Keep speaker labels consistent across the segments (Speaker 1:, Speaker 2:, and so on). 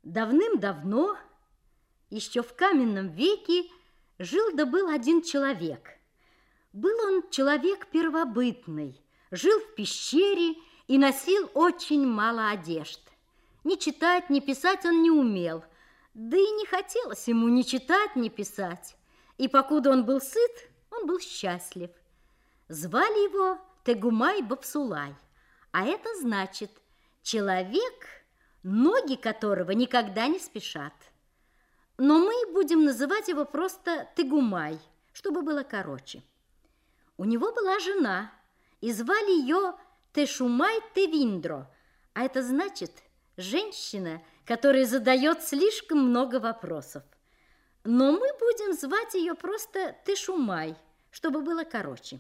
Speaker 1: Давным-давно, еще в каменном веке, жил да был один человек. Был он человек первобытный, жил в пещере и носил очень мало одежд. Ни читать, ни писать он не умел, да и не хотелось ему ни читать, ни писать. И покуда он был сыт, он был счастлив. Звали его Тегумай-Бапсулай, а это значит человек, ноги которого никогда не спешат. Но мы будем называть его просто Тегумай, чтобы было короче. У него была жена, и звали ее Тешумай-Тевиндро, а это значит женщина, которая задает слишком много вопросов. Но мы будем звать ее просто Тешумай, чтобы было короче.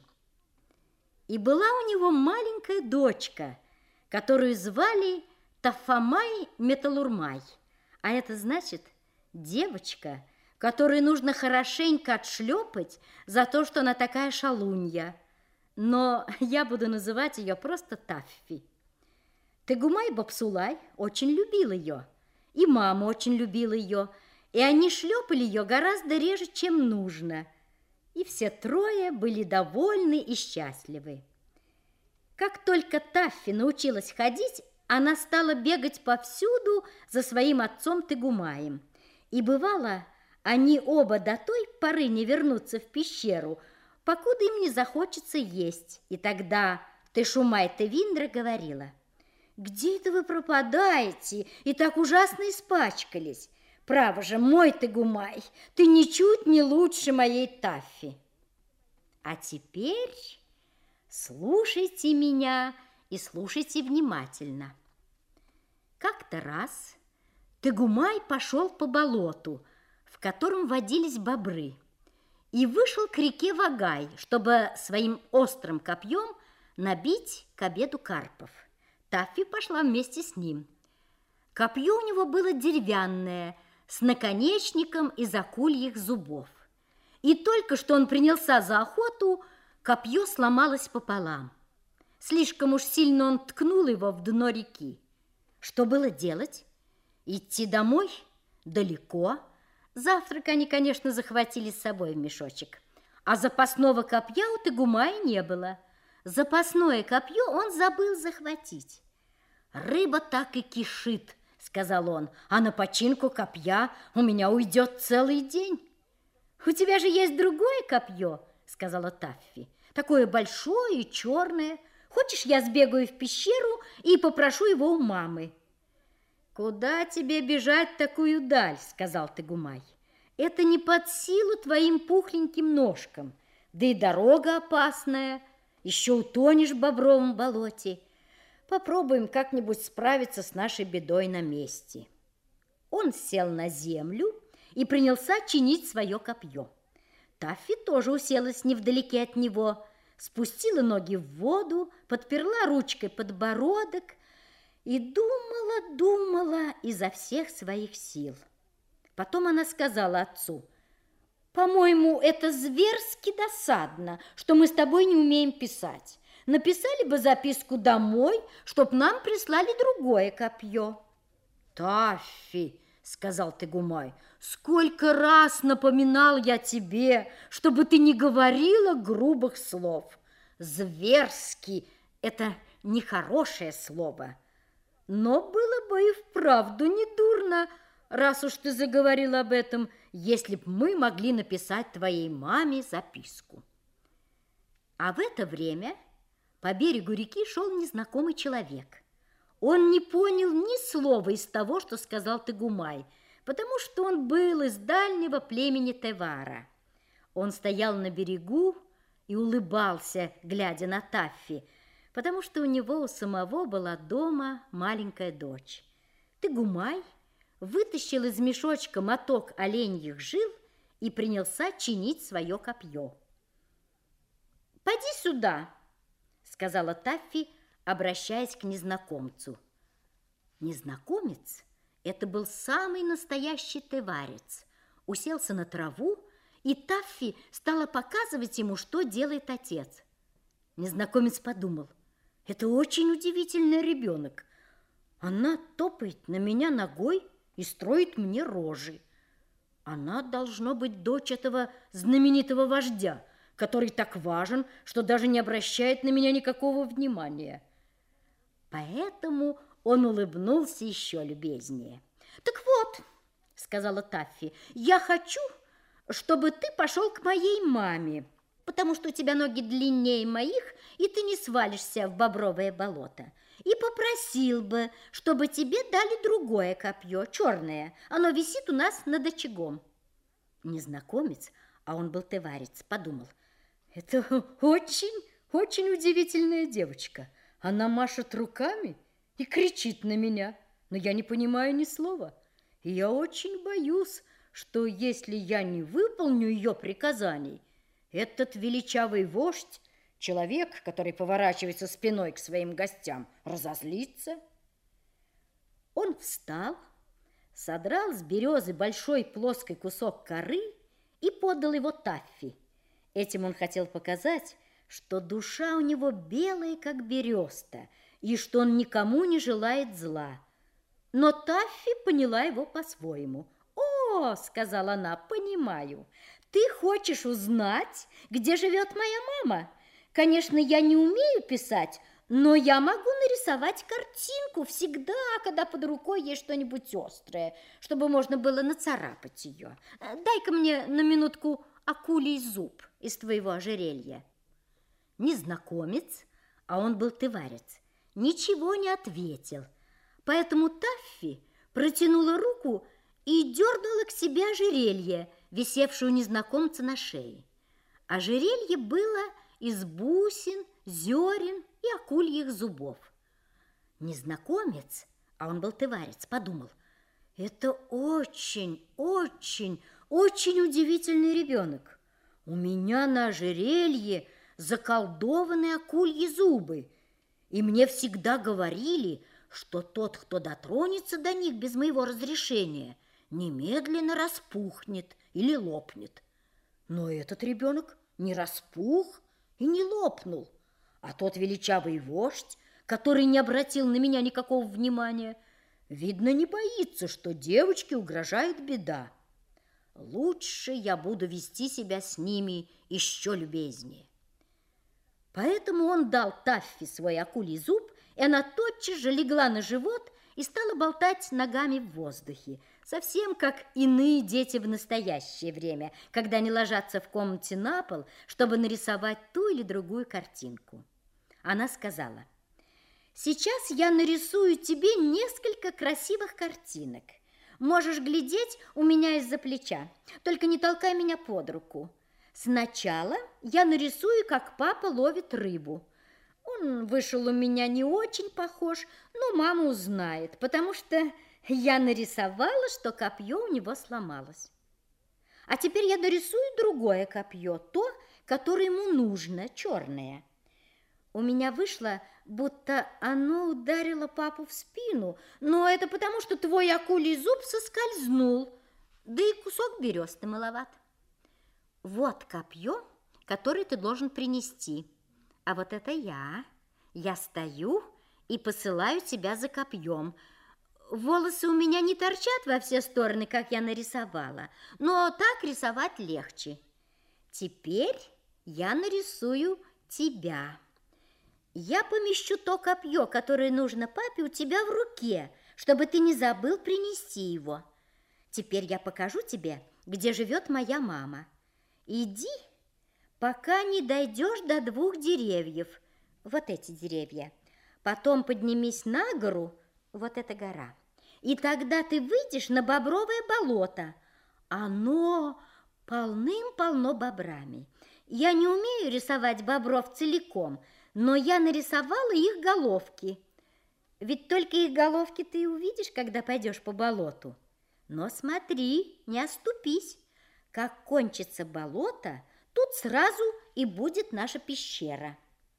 Speaker 1: И была у него маленькая дочка, которую звали Тафамай-Металурмай, а это значит девочка, которую нужно хорошенько отшлепать за то, что она такая шалунья. Но я буду называть ее просто Таффи. Тегумай-Бапсулай очень любил ее, и мама очень любила ее, и они шлепали ее гораздо реже, чем нужно. И все трое были довольны и счастливы. Как только Таффи научилась ходить, она стала бегать повсюду за своим отцом Тегумаем. И бывало, они оба до той поры не вернутся в пещеру, покуда им не захочется есть. И тогда Тешумай-Тевиндра говорила: «Где это вы пропадаете и так ужасно испачкались? Право же, мой Тегумай, ты ничуть не лучше моей Таффи. А теперь слушайте меня и слушайте внимательно». Как-то раз Тегумай пошел по болоту, в котором водились бобры, и вышел к реке Вагай, чтобы своим острым копьем набить к обеду карпов. Таффи пошла вместе с ним. Копье у него было деревянное, с наконечником из акульих зубов. И только что он принялся за охоту, копье сломалось пополам. Слишком уж сильно он ткнул его в дно реки. Что было делать? Идти домой? Далеко. Завтрак они, конечно, захватили с собой в мешочек. А запасного копья у Тегумая не было. Запасное копье он забыл захватить. «Рыба так и кишит», — сказал он, «а на починку копья у меня уйдет целый день». «У тебя же есть другое копье», — сказала Таффи, «такое большое и черное. Хочешь, я сбегаю в пещеру и попрошу его у мамы?» «Куда тебе бежать такую даль?» — сказал Тегумай. «Это не под силу твоим пухленьким ножкам, да и дорога опасная, еще утонешь в бобровом болоте. Попробуем как-нибудь справиться с нашей бедой на месте». Он сел на землю и принялся чинить свое копье. Таффи тоже уселась невдалеке от него, спустила ноги в воду, подперла ручкой подбородок и думала изо всех своих сил. Потом она сказала отцу: «По-моему, это зверски досадно, что мы с тобой не умеем писать. Написали бы записку домой, чтоб нам прислали другое копье». «Таффи», — сказал Тегумай, «сколько раз напоминал я тебе, чтобы ты не говорила грубых слов. Зверски — это нехорошее слово. Но было бы и вправду недурно, раз уж ты заговорил об этом, если б мы могли написать твоей маме записку». А в это время по берегу реки шел незнакомый человек. Он не понял ни слова из того, что сказал Тегумай, потому что он был из дальнего племени Тевара. Он стоял на берегу и улыбался, глядя на Таффи, потому что у него у самого была дома маленькая дочь. Тегумай вытащил из мешочка моток оленьих жил и принялся чинить свое копье. «Поди сюда», — сказала Таффи, обращаясь к незнакомцу. Незнакомец — это был самый настоящий теварец. Уселся на траву, и Таффи стала показывать ему, что делает отец. Незнакомец подумал: это очень удивительный ребенок. Она топает на меня ногой и строит мне рожи. Она должно быть дочь этого знаменитого вождя, который так важен, что даже не обращает на меня никакого внимания. Поэтому он улыбнулся еще любезнее. «Так вот», — сказала Таффи, — «я хочу, чтобы ты пошел к моей маме, потому что у тебя ноги длиннее моих, и ты не свалишься в бобровое болото. И попросил бы, чтобы тебе дали другое копье, черное. Оно висит у нас над очагом». Незнакомец, а он был тыварец, подумал: «Это очень удивительная девочка. Она машет руками и кричит на меня, но я не понимаю ни слова. И я очень боюсь, что если я не выполню ее приказаний, этот величавый вождь, человек, который поворачивается спиной к своим гостям, разозлится». Он встал, содрал с березы большой плоский кусок коры и подал его Таффи. Этим он хотел показать, что душа у него белая, как береста, и что он никому не желает зла. Но Таффи поняла его по-своему. «О, — сказала она, — понимаю, ты хочешь узнать, где живет моя мама? Конечно, я не умею писать, но я могу нарисовать картинку всегда, когда под рукой есть что-нибудь острое, чтобы можно было нацарапать ее. Дай-ка мне на минутку акулий зуб из твоего ожерелья». Незнакомец, а он был тыварец, ничего не ответил, поэтому Таффи протянула руку и дернула к себе ожерелье, висевшее у незнакомца на шее. Ожерелье было из бусин, зерен и акульих зубов. Незнакомец, а он был тыварец, подумал: «Это очень удивительный ребенок. У меня на ожерелье заколдованы акульи зубы, и мне всегда говорили, что тот, кто дотронется до них без моего разрешения, немедленно распухнет или лопнет. Но этот ребенок не распух и не лопнул, а тот величавый вождь, который не обратил на меня никакого внимания, видно, не боится, что девочке угрожает беда. Лучше я буду вести себя с ними еще любезнее». Поэтому он дал Таффи свой акулий зуб, и она тотчас же легла на живот и стала болтать ногами в воздухе, совсем как иные дети в настоящее время, когда они ложатся в комнате на пол, чтобы нарисовать ту или другую картинку. Она сказала: «Сейчас я нарисую тебе несколько красивых картинок. Можешь глядеть у меня из-за плеча, только не толкай меня под руку. Сначала я нарисую, как папа ловит рыбу. Он вышел у меня не очень похож, но мама узнает, потому что я нарисовала, что копье у него сломалось. А теперь я нарисую другое копье, то, которое ему нужно, черное. У меня вышло, будто оно ударило папу в спину, но это потому, что твой акулий зуб соскользнул, да и кусок бересты маловат. Вот копье, которое ты должен принести, а вот это я. Я стою и посылаю тебя за копьем. Волосы у меня не торчат во все стороны, как я нарисовала, но так рисовать легче. Теперь я нарисую тебя. Я помещу то копье, которое нужно папе, у тебя в руке, чтобы ты не забыл принести его. Теперь я покажу тебе, где живет моя мама. Иди, пока не дойдешь до 2 деревьев, вот эти деревья. Потом поднимись на гору, вот эта гора. И тогда ты выйдешь на бобровое болото. Оно полным-полно бобрами. Я не умею рисовать бобров целиком, но я нарисовала их головки. Ведь только их головки ты и увидишь, когда пойдешь по болоту. Но смотри, не оступись. Как кончится болото, тут сразу и будет наша пещера.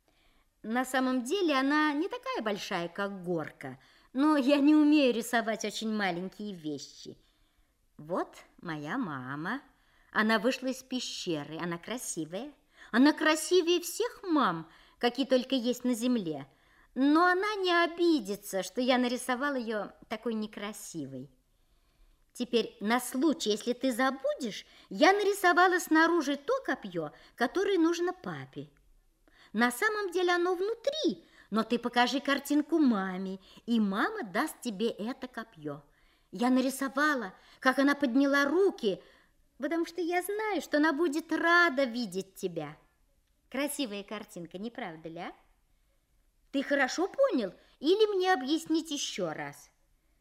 Speaker 1: На самом деле она не такая большая, как горка, но я не умею рисовать очень маленькие вещи. Вот моя мама. Она вышла из пещеры. Она красивая. Она красивее всех мам, какие только есть на земле. Но она не обидится, что я нарисовала ее такой некрасивой. Теперь на случай, если ты забудешь, я нарисовала снаружи то копье, которое нужно папе. На самом деле оно внутри, но ты покажи картинку маме, и мама даст тебе это копье. Я нарисовала, как она подняла руки, потому что я знаю, что она будет рада видеть тебя. Красивая картинка, не правда ли, а? Ты хорошо понял или мне объяснить еще раз?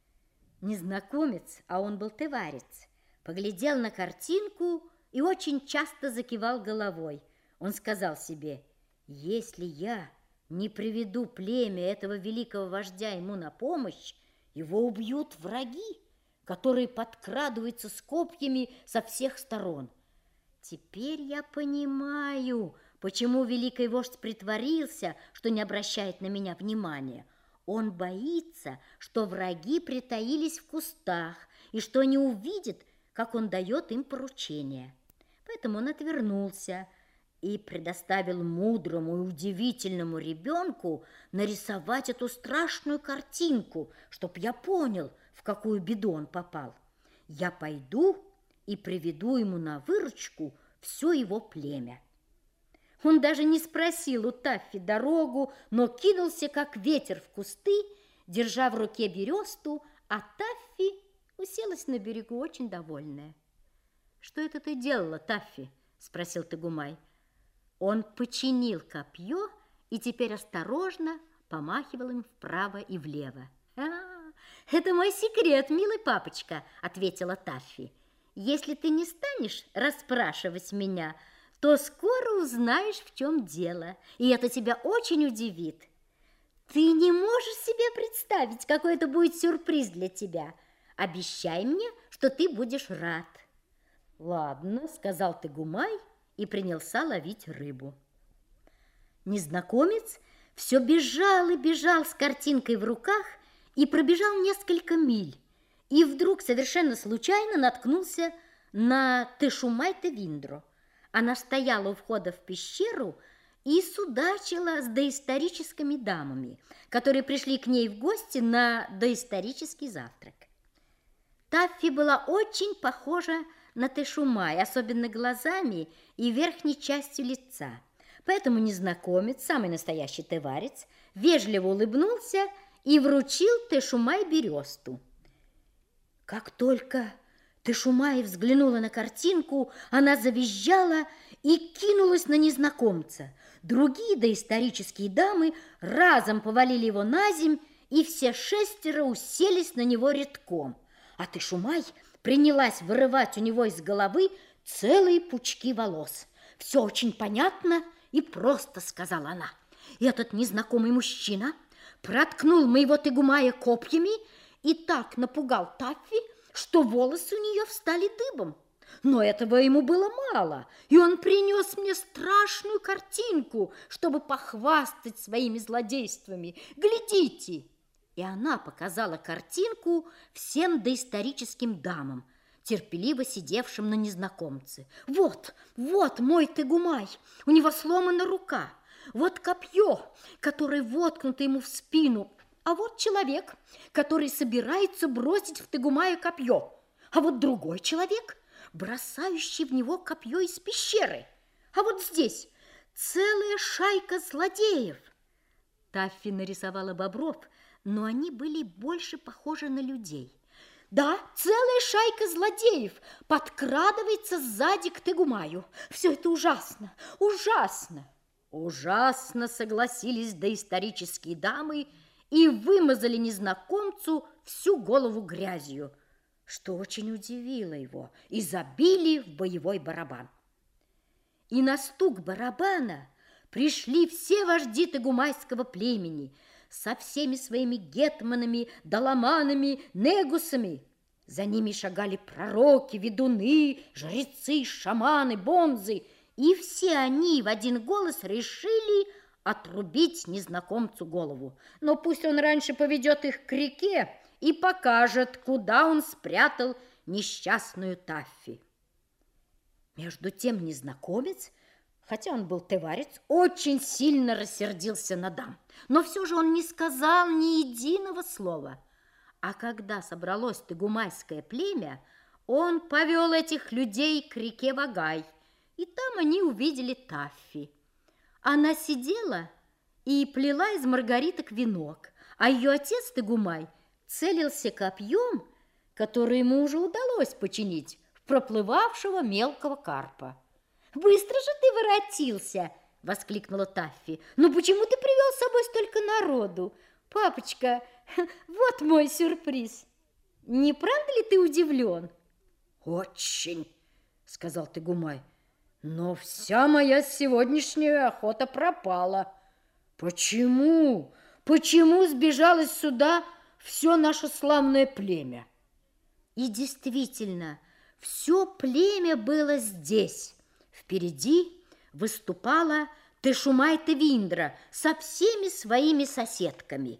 Speaker 1: Незнакомец, а он был тыварец, поглядел на картинку и очень часто закивал головой. Он сказал себе: если я не приведу племя этого великого вождя ему на помощь, его убьют враги, которые подкрадываются с копьями со всех сторон. Теперь я понимаю, почему великий вождь притворился, что не обращает на меня внимания. Он боится, что враги притаились в кустах и что не увидит, как он дает им поручения. Поэтому он отвернулся и предоставил мудрому и удивительному ребенку нарисовать эту страшную картинку, чтоб я понял, в какую беду он попал. Я пойду и приведу ему на выручку все его племя. Он даже не спросил у Таффи дорогу, но кинулся, как ветер, в кусты, держа в руке бересту, а Таффи уселась на берегу, очень довольная. «Что это ты делала, Таффи?» – спросил Тагумай. Он починил копье и теперь осторожно помахивал им вправо и влево. «Это мой секрет, милый папочка», – ответила Таффи. «Если ты не станешь расспрашивать меня, то скоро узнаешь, в чем дело, и это тебя очень удивит. Ты не можешь себе представить, какой это будет сюрприз для тебя. Обещай мне, что ты будешь рад». «Ладно», – сказал Тагумай и принялся ловить рыбу. Незнакомец все бежал и бежал с картинкой в руках и пробежал несколько миль, и вдруг совершенно случайно наткнулся на Тешумай-Тевиндро. Она стояла у входа в пещеру и судачила с доисторическими дамами, которые пришли к ней в гости на доисторический завтрак. Таффи была очень похожа на Тешумай, особенно глазами и верхней частью лица. Поэтому незнакомец, самый настоящий тыварец, вежливо улыбнулся и вручил Тешумай бересту. Как только Тешумай взглянула на картинку, она завизжала и кинулась на незнакомца. Другие доисторические дамы разом повалили его на земь, и все 6 уселись на него редком. А Тешумай принялась вырывать у него из головы целые пучки волос. «Все очень понятно и просто», — сказала она. «Этот незнакомый мужчина проткнул моего Тагумая копьями и так напугал Таффи, что волосы у нее встали дыбом. Но этого ему было мало, и он принес мне страшную картинку, чтобы похвастать своими злодействами. Глядите!» И она показала картинку всем доисторическим дамам, терпеливо сидевшим на незнакомце. «Вот, вот мой Тагумай, у него сломана рука, вот копье, которое воткнуто ему в спину, а вот человек, который собирается бросить в Тагумая копье, а вот другой человек, бросающий в него копье из пещеры, а вот здесь целая шайка злодеев». Таффи нарисовала бобров, но они были больше похожи на людей. «Да, целая шайка злодеев подкрадывается сзади к Тагумаю. Все это ужасно, ужасно!» «Ужасно», согласились доисторические дамы и вымазали незнакомцу всю голову грязью, что очень удивило его, и забили в боевой барабан. И на стук барабана пришли все вожди тагумайского племени со всеми своими гетманами, даламанами, негусами. За ними шагали пророки, ведуны, жрецы, шаманы, бонзы, и все они в один голос решили отрубить незнакомцу голову. Но пусть он раньше поведет их к реке и покажет, куда он спрятал несчастную Таффи. Между тем незнакомец, хотя он был тыварец, очень сильно рассердился на дам, но все же он не сказал ни единого слова. А когда собралось тыгумайское племя, он повел этих людей к реке Вагай, и там они увидели Таффи. Она сидела и плела из маргариток венок, а ее отец Тыгумай целился копьем, которое ему уже удалось починить, в проплывавшего мелкого карпа. «Быстро же ты воротился!» – воскликнула Таффи. «Ну почему ты привел с собой столько народу? Папочка, вот мой сюрприз. Не правда ли ты удивлен?»
Speaker 2: «Очень», – сказал Тыгумай, – «но вся моя сегодняшняя охота пропала. Почему? Почему сбежалось сюда все наше славное племя?»
Speaker 1: И действительно, все племя было здесь. Впереди выступала Тешумай-Тевиндра со всеми своими соседками.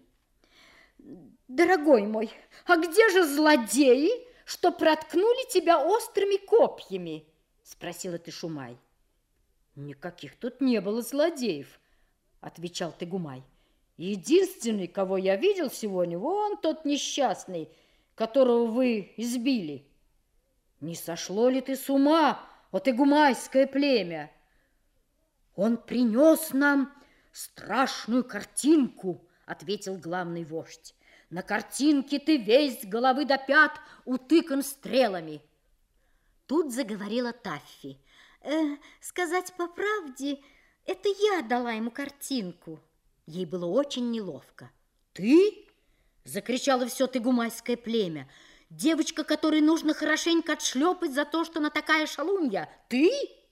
Speaker 1: «Дорогой мой, а где же злодеи, что проткнули тебя острыми копьями?» – спросила Тешумай.
Speaker 2: «Никаких тут не было злодеев», – отвечал Тыгумай. «Единственный, кого я видел сегодня, вон тот несчастный, которого вы избили. Не сошло ли ты с ума, о тыгумайское племя?»
Speaker 1: «Он принес нам страшную картинку», – ответил главный вождь. «На картинке ты весь с головы до пят утыкан стрелами». Тут заговорила Таффи. «Сказать по правде, это я дала ему картинку». Ей было очень неловко. «Ты?» – закричало все тыгумайское племя. «Девочка, которой нужно хорошенько отшлепать за то, что она такая шалунья. Ты?»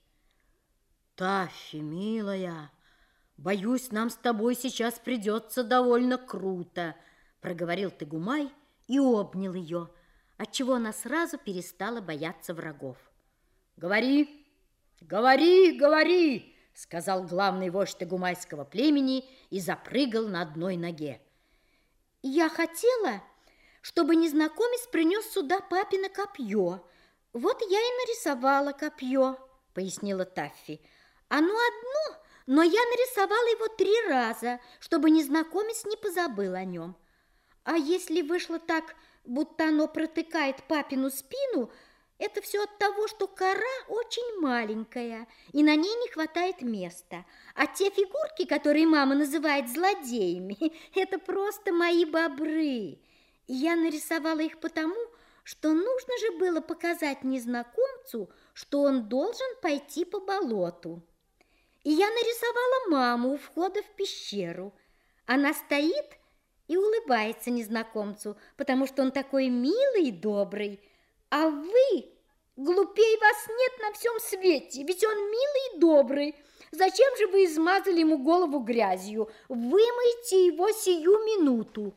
Speaker 1: «Таффи, милая, боюсь, нам с тобой сейчас придется довольно круто», – проговорил Тыгумай и обнял ее, отчего она сразу перестала бояться врагов. «Говори, говори, говори!» – сказал главный вождь тыгумайского племени и запрыгал на одной ноге. «Я хотела, чтобы незнакомец принес сюда папино копье. Вот я и нарисовала копье», – пояснила Таффи. «Оно одно, но я нарисовала его 3 раза, чтобы незнакомец не позабыл о нем. А если вышло так, будто оно протыкает папину спину, это все от того, что кора очень маленькая, и на ней не хватает места. А те фигурки, которые мама называет злодеями, это просто мои бобры. И я нарисовала их потому, что нужно же было показать незнакомцу, что он должен пойти по болоту. И я нарисовала маму у входа в пещеру. Она стоит и улыбается незнакомцу, потому что он такой милый и добрый. А вы, глупей вас нет на всем свете, ведь он милый и добрый. Зачем же вы измазали ему голову грязью? Вымойте его сию минуту».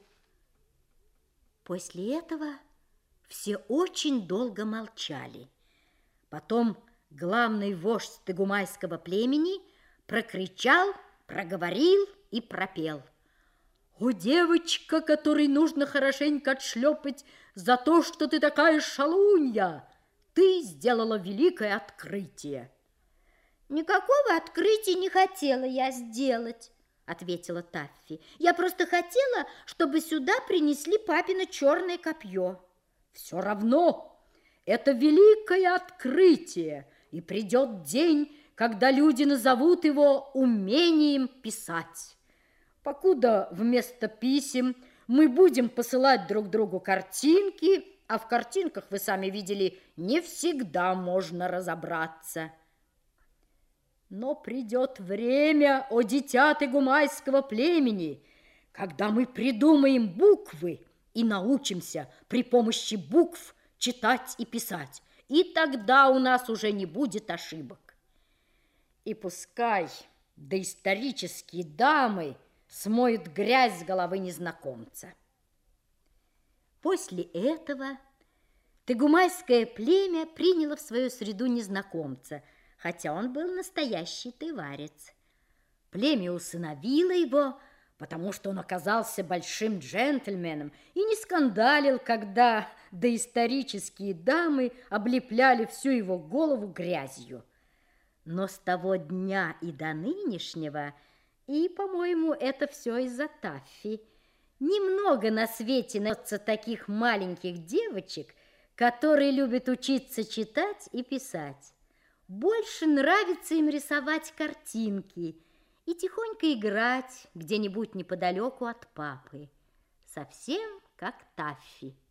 Speaker 1: После этого все очень долго молчали. Потом главный вождь тыгумайского племени прокричал, проговорил и пропел: «О, девочка, которой нужно хорошенько отшлепать за то, что ты такая шалунья, ты сделала великое открытие». «Никакого открытия не хотела я сделать», – ответила Таффи. «Я просто хотела, чтобы сюда принесли папино черное копье».
Speaker 2: «Все равно, это великое открытие, и придет день, когда люди назовут его умением писать. Покуда вместо писем мы будем посылать друг другу картинки, а в картинках, вы сами видели, не всегда можно разобраться. Но придет время, о дитя тыгумайского племени, когда мы придумаем буквы и научимся при помощи букв читать и писать, и тогда у нас уже не будет ошибок. И пускай доисторические дамы смоют грязь с головы незнакомца». После этого тыгумайское племя приняло в свою среду незнакомца, хотя он был настоящий тыварец. Племя усыновило его, потому что он оказался большим джентльменом и не скандалил, когда доисторические дамы облепляли всю его голову грязью. Но с того дня и до нынешнего, и, по-моему, это все из-за Таффи,
Speaker 1: Немного на свете найдется таких маленьких девочек, которые любят учиться читать и писать. Больше нравится им рисовать картинки и тихонько играть где-нибудь неподалеку от папы. Совсем как Таффи.